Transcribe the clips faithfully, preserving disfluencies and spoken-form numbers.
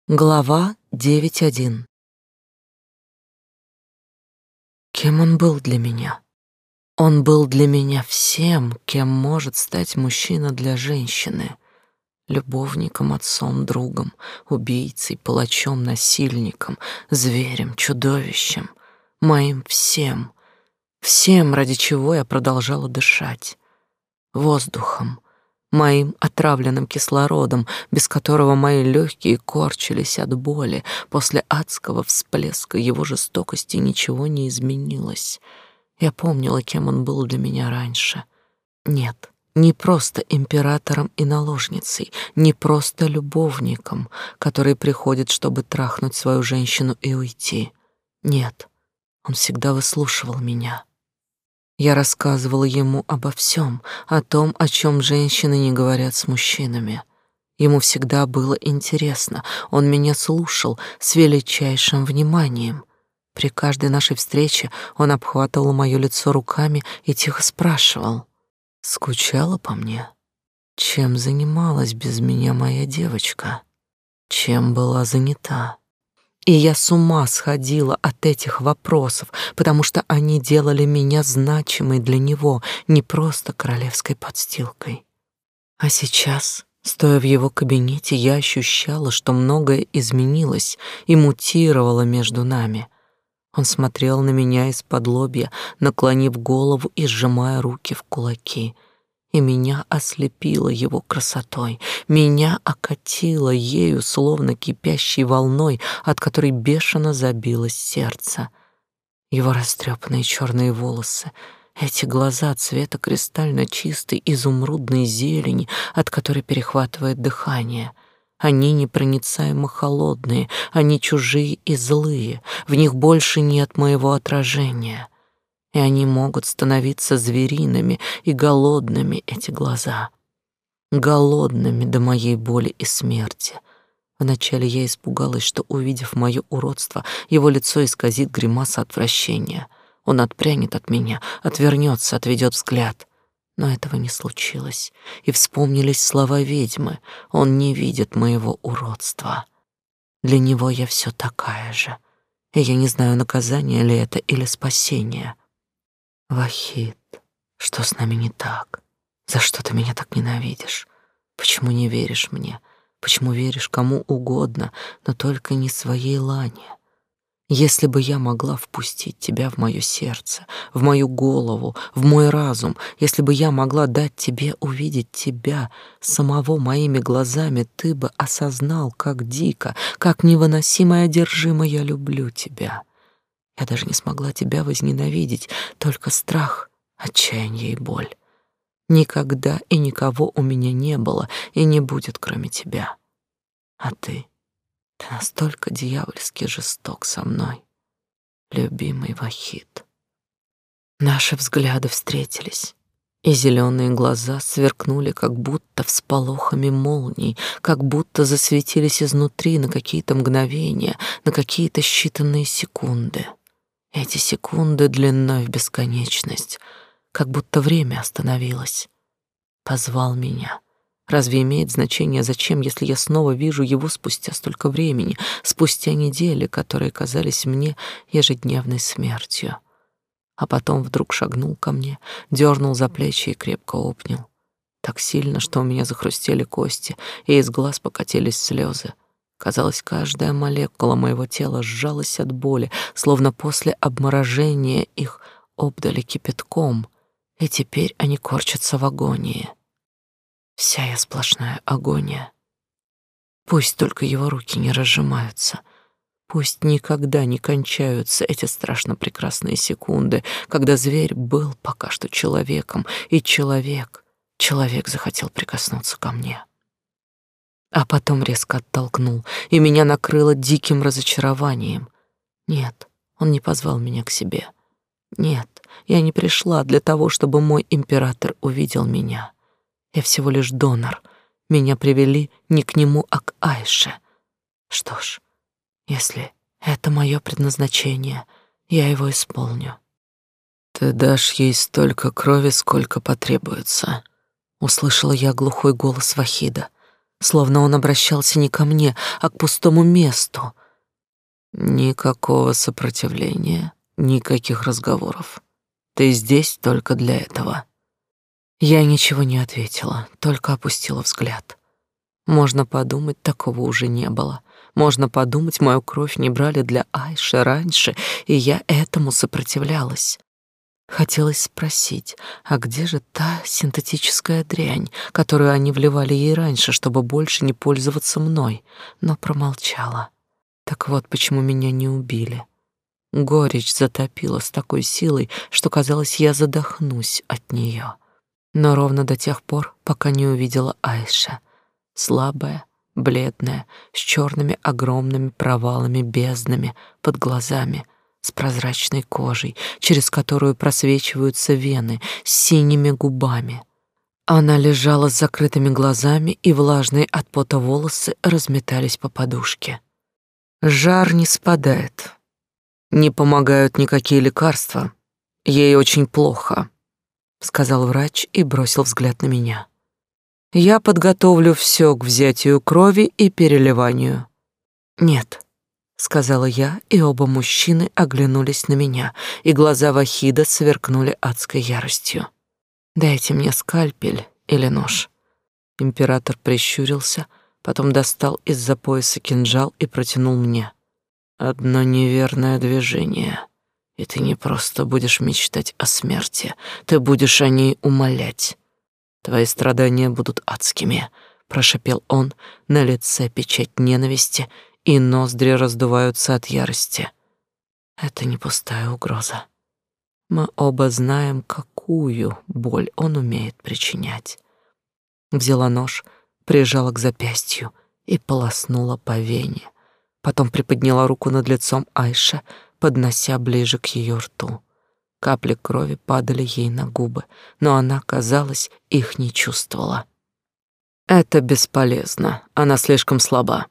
Глава девять один. Кем он был для меня? Он был для меня всем, кем может стать мужчина для женщины. Любовником, отцом, другом, убийцей, палачом, насильником, зверем, чудовищем. Моим всем. Всем, ради чего я продолжала дышать. Воздухом. Моим отравленным кислородом, без которого мои легкие корчились от боли. После адского всплеска его жестокости ничего не изменилось. Я помнила, кем он был для меня раньше. Нет, не просто императором и наложницей, не просто любовником, который приходит, чтобы трахнуть свою женщину и уйти. Нет, он всегда выслушивал меня. Я рассказывала ему обо всем, о том, о чем женщины не говорят с мужчинами. Ему всегда было интересно, он меня слушал с величайшим вниманием. При каждой нашей встрече он обхватывал моё лицо руками и тихо спрашивал: «Скучала по мне? Чем занималась без меня моя девочка? Чем была занята?» И я с ума сходила от этих вопросов, потому что они делали меня значимой для него, не просто королевской подстилкой. А сейчас, стоя в его кабинете, я ощущала, что многое изменилось и мутировало между нами. Он смотрел на меня из-под-лобья, наклонив голову и сжимая руки в кулаки. И меня ослепило его красотой, меня окатило ею, словно кипящей волной, от которой бешено забилось сердце. Его растрепанные черные волосы, эти глаза цвета кристально чистой изумрудной зелени, от которой перехватывает дыхание. Они непроницаемо холодные, они чужие и злые, в них больше нет моего отражения. И они могут становиться звериными и голодными, эти глаза. Голодными до моей боли и смерти. Вначале я испугалась, что, увидев моё уродство, его лицо исказит гримаса отвращения. Он отпрянет от меня, отвернётся, отведёт взгляд. Но этого не случилось, и вспомнились слова ведьмы: он не видит моего уродства. Для него я всё такая же, и я не знаю, наказание ли это или спасение. Вахид, что с нами не так? За что ты меня так ненавидишь? Почему не веришь мне? Почему веришь кому угодно, но только не своей Лане? Если бы я могла впустить тебя в моё сердце, в мою голову, в мой разум, если бы я могла дать тебе увидеть тебя самого моими глазами, ты бы осознал, как дико, как невыносимо и одержимо я люблю тебя. Я даже не смогла тебя возненавидеть, только страх, отчаяние и боль. Никогда и никого у меня не было и не будет, кроме тебя. А ты, ты настолько дьявольски жесток со мной, любимый Вахид. Наши взгляды встретились, и зеленые глаза сверкнули, как будто всполохами молний, как будто засветились изнутри на какие-то мгновения, на какие-то считанные секунды. Эти секунды длиной в бесконечность, как будто время остановилось. Позвал меня. Разве имеет значение, зачем, если я снова вижу его спустя столько времени, спустя недели, которые казались мне ежедневной смертью? А потом вдруг шагнул ко мне, дернул за плечи и крепко обнял. Так сильно, что у меня захрустели кости, и из глаз покатились слезы. Казалось, каждая молекула моего тела сжалась от боли, словно после обморожения их обдали кипятком, и теперь они корчатся в агонии. Вся я сплошная агония. Пусть только его руки не разжимаются, пусть никогда не кончаются эти страшно прекрасные секунды, когда зверь был пока что человеком, и человек, человек захотел прикоснуться ко мне. А потом резко оттолкнул, и меня накрыло диким разочарованием. Нет, он не позвал меня к себе. Нет, я не пришла для того, чтобы мой император увидел меня. Я всего лишь донор. Меня привели не к нему, а к Айше. Что ж, если это мое предназначение, я его исполню. Ты дашь ей столько крови, сколько потребуется. Услышала я глухой голос Вахида. словно он обращался не ко мне, а к пустому месту. Никакого сопротивления, никаких разговоров. Ты здесь только для этого. Я ничего не ответила, только опустила взгляд. Можно подумать, такого уже не было. Можно подумать, мою кровь не брали для Айши раньше, и я этому сопротивлялась. Хотелось спросить, а где же та синтетическая дрянь, которую они вливали ей раньше, чтобы больше не пользоваться мной, но промолчала. Так вот, почему меня не убили. Горечь затопила с такой силой, что, казалось, я задохнусь от нее. Но ровно до тех пор, пока не увидела Айша. Слабая, бледная, с черными огромными провалами, безднами под глазами, с прозрачной кожей, через которую просвечиваются вены, с синими губами. Она лежала с закрытыми глазами, и влажные от пота волосы разметались по подушке. Жар не спадает. Не помогают никакие лекарства. Ей очень плохо, сказал врач и бросил взгляд на меня. Я подготовлю все к взятию крови и переливанию. Нет, сказала я, и оба мужчины оглянулись на меня, и глаза Вахида сверкнули адской яростью. Дайте мне скальпель или нож. Император прищурился, потом достал из-за пояса кинжал и протянул мне. Одно неверное движение, и ты не просто будешь мечтать о смерти, ты будешь о ней умолять. Твои страдания будут адскими, прошипел он, на лице печать ненависти, и ноздри раздуваются от ярости. Это не пустая угроза. Мы оба знаем, какую боль он умеет причинять. Взяла нож, прижала к запястью и полоснула по вене. Потом приподняла руку над лицом Айши, поднося ближе к ее рту. Капли крови падали ей на губы, но она, казалось, их не чувствовала. Это бесполезно, она слишком слаба.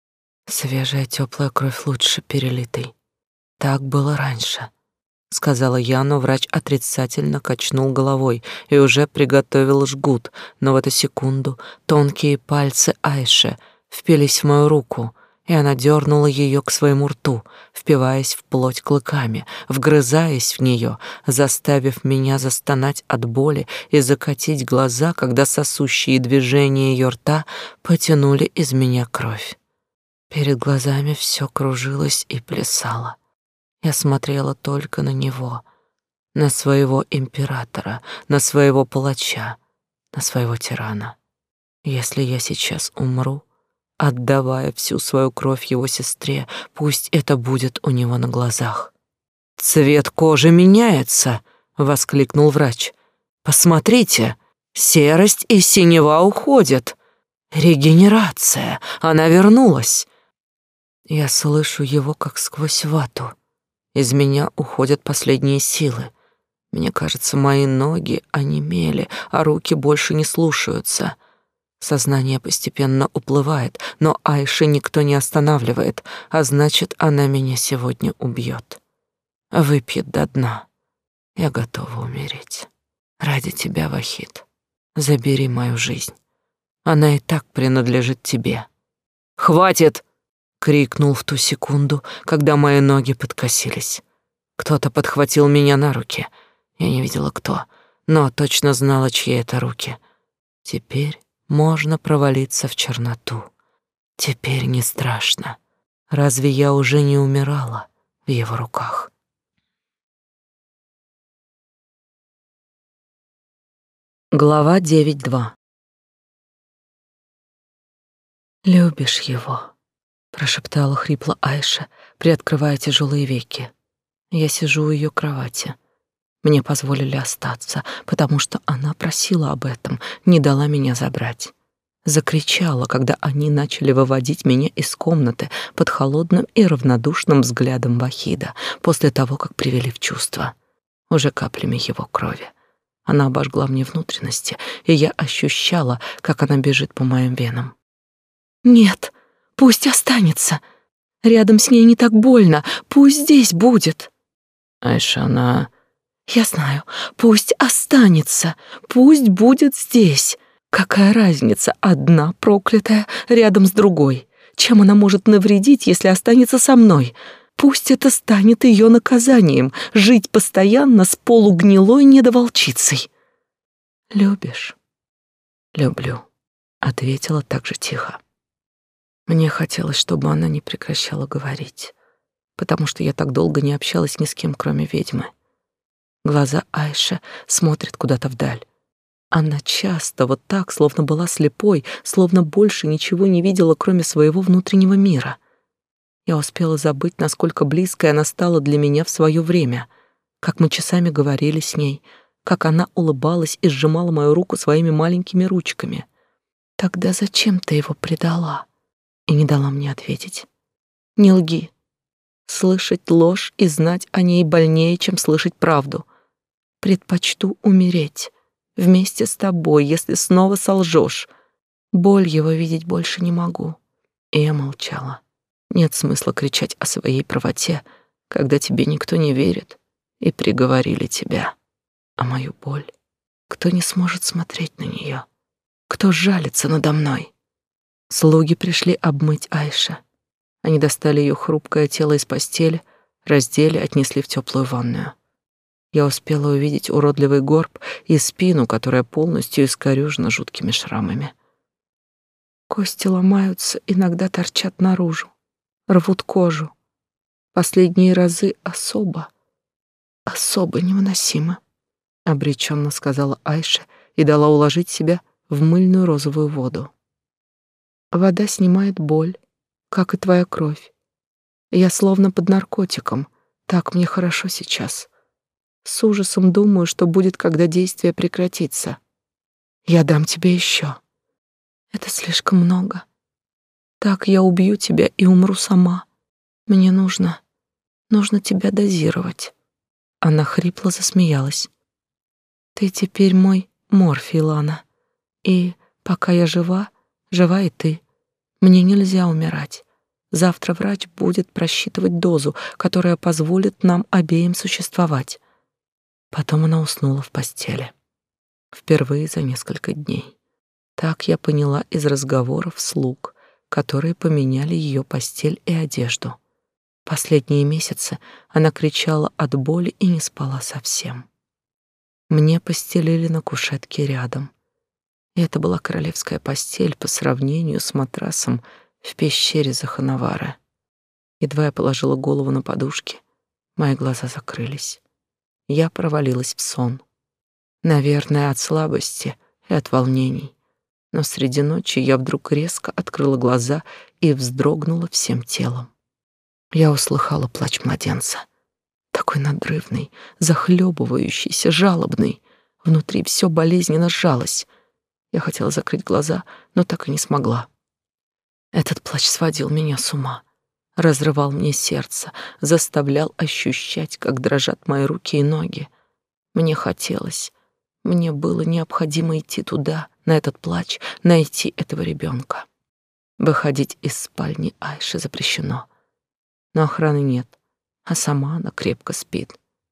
Свежая теплая кровь лучше перелитой. Так было раньше, сказала я, но врач отрицательно качнул головой и уже приготовил жгут, но в эту секунду тонкие пальцы Айши впились в мою руку, и она дернула ее к своему рту, впиваясь в плоть клыками, вгрызаясь в нее, заставив меня застонать от боли и закатить глаза, когда сосущие движения ее рта потянули из меня кровь. Перед глазами все кружилось и плясало. Я смотрела только на него, на своего императора, на своего палача, на своего тирана. Если я сейчас умру, отдавая всю свою кровь его сестре, пусть это будет у него на глазах. «Цвет кожи меняется!» — воскликнул врач. «Посмотрите, серость и синева уходят. Регенерация, она вернулась!» Я слышу его как сквозь вату. Из меня уходят последние силы. Мне кажется, мои ноги онемели, а руки больше не слушаются. Сознание постепенно уплывает, но Айши никто не останавливает, а значит, она меня сегодня убьет. Выпьет до дна. Я готова умереть. Ради тебя, Вахид. Забери мою жизнь. Она и так принадлежит тебе. «Хватит!» — крикнул в ту секунду, когда мои ноги подкосились. Кто-то подхватил меня на руки. Я не видела, кто, но точно знала, чьи это руки. Теперь можно провалиться в черноту. Теперь не страшно. Разве я уже не умирала в его руках? Глава девять два. «Любишь его?» — прошептала хрипло Айша, приоткрывая тяжелые веки. Я сижу у ее кровати. Мне позволили остаться, потому что она просила об этом, не дала меня забрать. Закричала, когда они начали выводить меня из комнаты под холодным и равнодушным взглядом Вахида после того, как привели в чувство. Уже каплями его крови. Она обожгла мне внутренности, и я ощущала, как она бежит по моим венам. «Нет, пусть останется. Рядом с ней не так больно. Пусть здесь будет». «Айша, она...» «Я знаю. Пусть останется. Пусть будет здесь. Какая разница, одна проклятая рядом с другой? Чем она может навредить, если останется со мной? Пусть это станет ее наказанием — жить постоянно с полугнилой недоволчицей. Любишь? Люблю, ответила так же тихо. Мне хотелось, чтобы она не прекращала говорить, потому что я так долго не общалась ни с кем, кроме ведьмы. Глаза Айши смотрят куда-то вдаль. Она часто вот так, словно была слепой, словно больше ничего не видела, кроме своего внутреннего мира. Я успела забыть, насколько близкой она стала для меня в свое время, как мы часами говорили с ней, как она улыбалась и сжимала мою руку своими маленькими ручками. Тогда зачем ты его предала? И не дала мне ответить. Не лги. Слышать ложь и знать о ней больнее, чем слышать правду. Предпочту умереть вместе с тобой, если снова солжешь. Боль его видеть больше не могу. И я молчала. Нет смысла кричать о своей правоте, когда тебе никто не верит и приговорили тебя. А мою боль кто не сможет смотреть на нее? Кто жалится надо мной? Слуги пришли обмыть Айше. Они достали ее хрупкое тело из постели, раздели, отнесли в теплую ванную. Я успела увидеть уродливый горб и спину, которая полностью искорёжена жуткими шрамами. Кости ломаются, иногда торчат наружу, рвут кожу. Последние разы особо, особо невыносимо, обреченно сказала Айша и дала уложить себя в мыльную розовую воду. Вода снимает боль, как и твоя кровь. Я словно под наркотиком, так мне хорошо сейчас. С ужасом думаю, что будет, когда действие прекратится. Я дам тебе еще. Это слишком много. Так я убью тебя и умру сама. Мне нужно, нужно тебя дозировать. Она хрипло засмеялась. Ты теперь мой морфий, Лана. И пока я жива, жива и ты. Мне нельзя умирать. Завтра врач будет просчитывать дозу, которая позволит нам обеим существовать. Потом она уснула в постели. Впервые за несколько дней. Так я поняла из разговоров слуг, которые поменяли ее постель и одежду. Последние месяцы она кричала от боли и не спала совсем. Мне постелили на кушетке рядом. И это была королевская постель по сравнению с матрасом в пещере Заханавары. Едва я положила голову на подушки, мои глаза закрылись. Я провалилась в сон. Наверное, от слабости и от волнений. Но среди ночи я вдруг резко открыла глаза и вздрогнула всем телом. Я услыхала плач младенца. Такой надрывный, захлебывающийся, жалобный. Внутри все болезненно сжалось. Я хотела закрыть глаза, но так и не смогла. Этот плач сводил меня с ума. Разрывал мне сердце, заставлял ощущать, как дрожат мои руки и ноги. Мне хотелось, мне было необходимо идти туда, на этот плач, найти этого ребенка. Выходить из спальни Айши запрещено. Но охраны нет, а сама она крепко спит.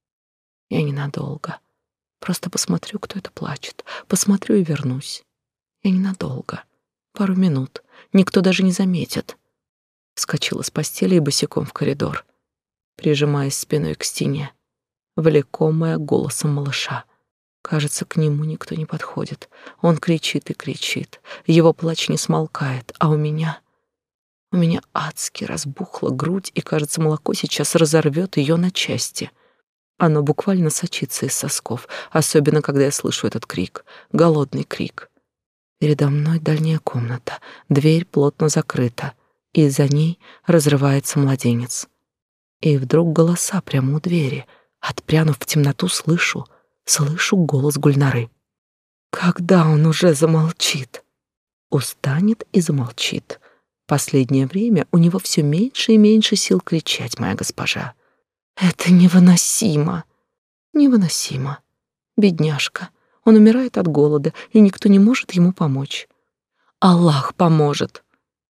Я ненадолго. Просто посмотрю, кто это плачет. Посмотрю и вернусь. Я ненадолго. Пару минут. Никто даже не заметит. Вскочила с постели и босиком в коридор, прижимаясь спиной к стене, влекомая голосом малыша. Кажется, к нему никто не подходит. Он кричит и кричит. Его плач не смолкает, а у меня... У меня адски разбухла грудь, и, кажется, молоко сейчас разорвет ее на части. Оно буквально сочится из сосков, особенно когда я слышу этот крик, голодный крик. Передо мной дальняя комната, дверь плотно закрыта, и за ней разрывается младенец. И вдруг голоса прямо у двери. Отпрянув в темноту, слышу, слышу голос Гульнары. Когда он уже замолчит? Устанет и замолчит. Последнее время у него все меньше и меньше сил кричать, моя госпожа. Это невыносимо. Невыносимо. Бедняжка. Он умирает от голода, и никто не может ему помочь. Аллах поможет.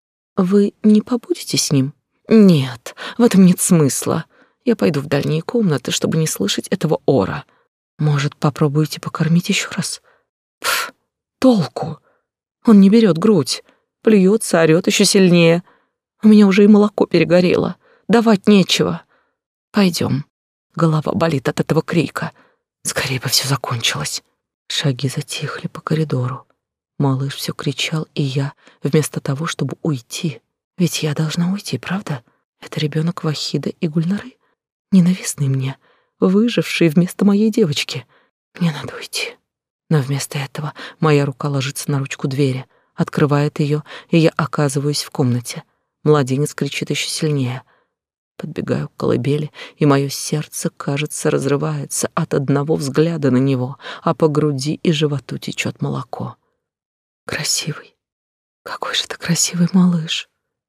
Вы не побудете с ним? Нет, в этом нет смысла. Я пойду в дальние комнаты, чтобы не слышать этого ора. Может, попробуете покормить еще раз? Пф, толку. Он не берет грудь, плюется, орёт еще сильнее. У меня уже и молоко перегорело, давать нечего. Пойдем. Голова болит от этого крика. Скорее бы все закончилось. Шаги затихли по коридору. Малыш все кричал, и я, вместо того, чтобы уйти, ведь я должна уйти, правда? Это ребенок Вахида и Гульнары, ненавистный мне, выживший вместо моей девочки. Мне надо уйти. Но вместо этого моя рука ложится на ручку двери, открывает ее, и я оказываюсь в комнате. Младенец кричит еще сильнее. Подбегаю к колыбели, и мое сердце, кажется, разрывается от одного взгляда на него, а по груди и животу течет молоко. Красивый. Какой же ты красивый малыш.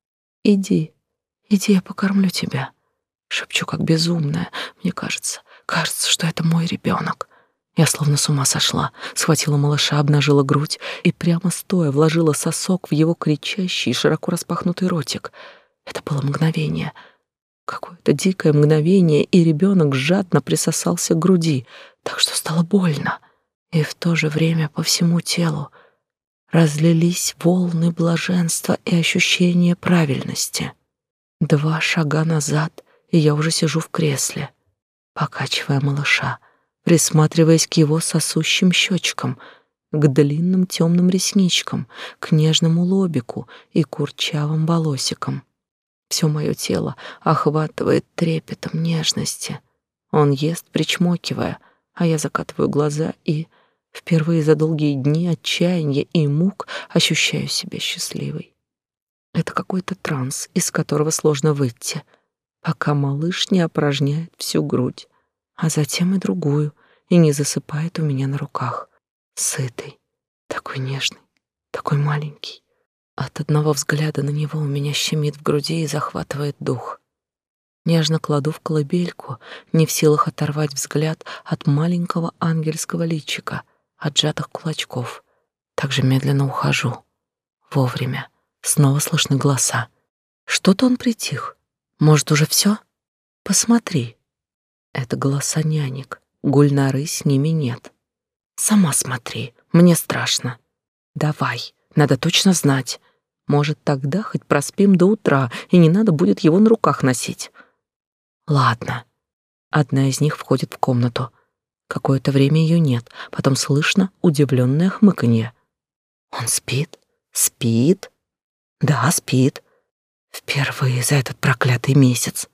Иди, иди, я покормлю тебя. Шепчу, как безумная. Мне кажется, кажется, что это мой ребенок. Я словно с ума сошла, схватила малыша, обнажила грудь и прямо стоя вложила сосок в его кричащий, широко распахнутый ротик. Это было мгновение, какое-то дикое мгновение, и ребенок жадно присосался к груди, так что стало больно. И в то же время по всему телу разлились волны блаженства и ощущения правильности. Два шага назад, и я уже сижу в кресле, покачивая малыша, присматриваясь к его сосущим щечкам, к длинным темным ресничкам, к нежному лобику и курчавым волосикам. Все мое тело охватывает трепетом нежности. Он ест, причмокивая, а я закатываю глаза и, впервые за долгие дни отчаяния и мук, ощущаю себя счастливой. Это какой-то транс, из которого сложно выйти, пока малыш не опорожняет всю грудь, а затем и другую, и не засыпает у меня на руках. Сытый, такой нежный, такой маленький. От одного взгляда на него у меня щемит в груди и захватывает дух. Нежно кладу в колыбельку, не в силах оторвать взгляд от маленького ангельского личика, от сжатых кулачков. Также медленно ухожу. Вовремя. Снова слышны голоса. Что-то он притих. Может, уже все? Посмотри. Это голоса нянек. Гульнары с ними нет. Сама смотри, мне страшно. Давай, надо точно знать. Может, тогда хоть проспим до утра, и не надо будет его на руках носить. Ладно. Одна из них входит в комнату. Какое-то время ее нет, потом слышно удивленное хмыканье. Он спит? Спит? Да, спит. Впервые за этот проклятый месяц.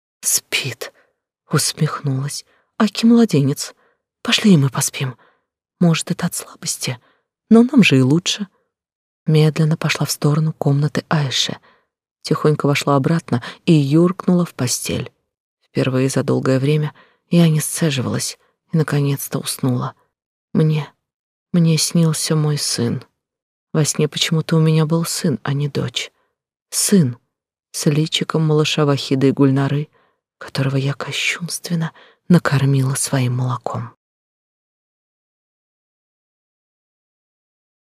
Спит. Усмехнулась. Аки младенец. Пошли и мы поспим. Может, это от слабости, но нам же и лучше. Медленно пошла в сторону комнаты Айши. Тихонько вошла обратно и юркнула в постель. Впервые за долгое время я не сцеживалась и, наконец-то, уснула. Мне, мне снился мой сын. Во сне почему-то у меня был сын, а не дочь. Сын с личиком малыша Вахида и Гульнары, которого я кощунственно накормила своим молоком.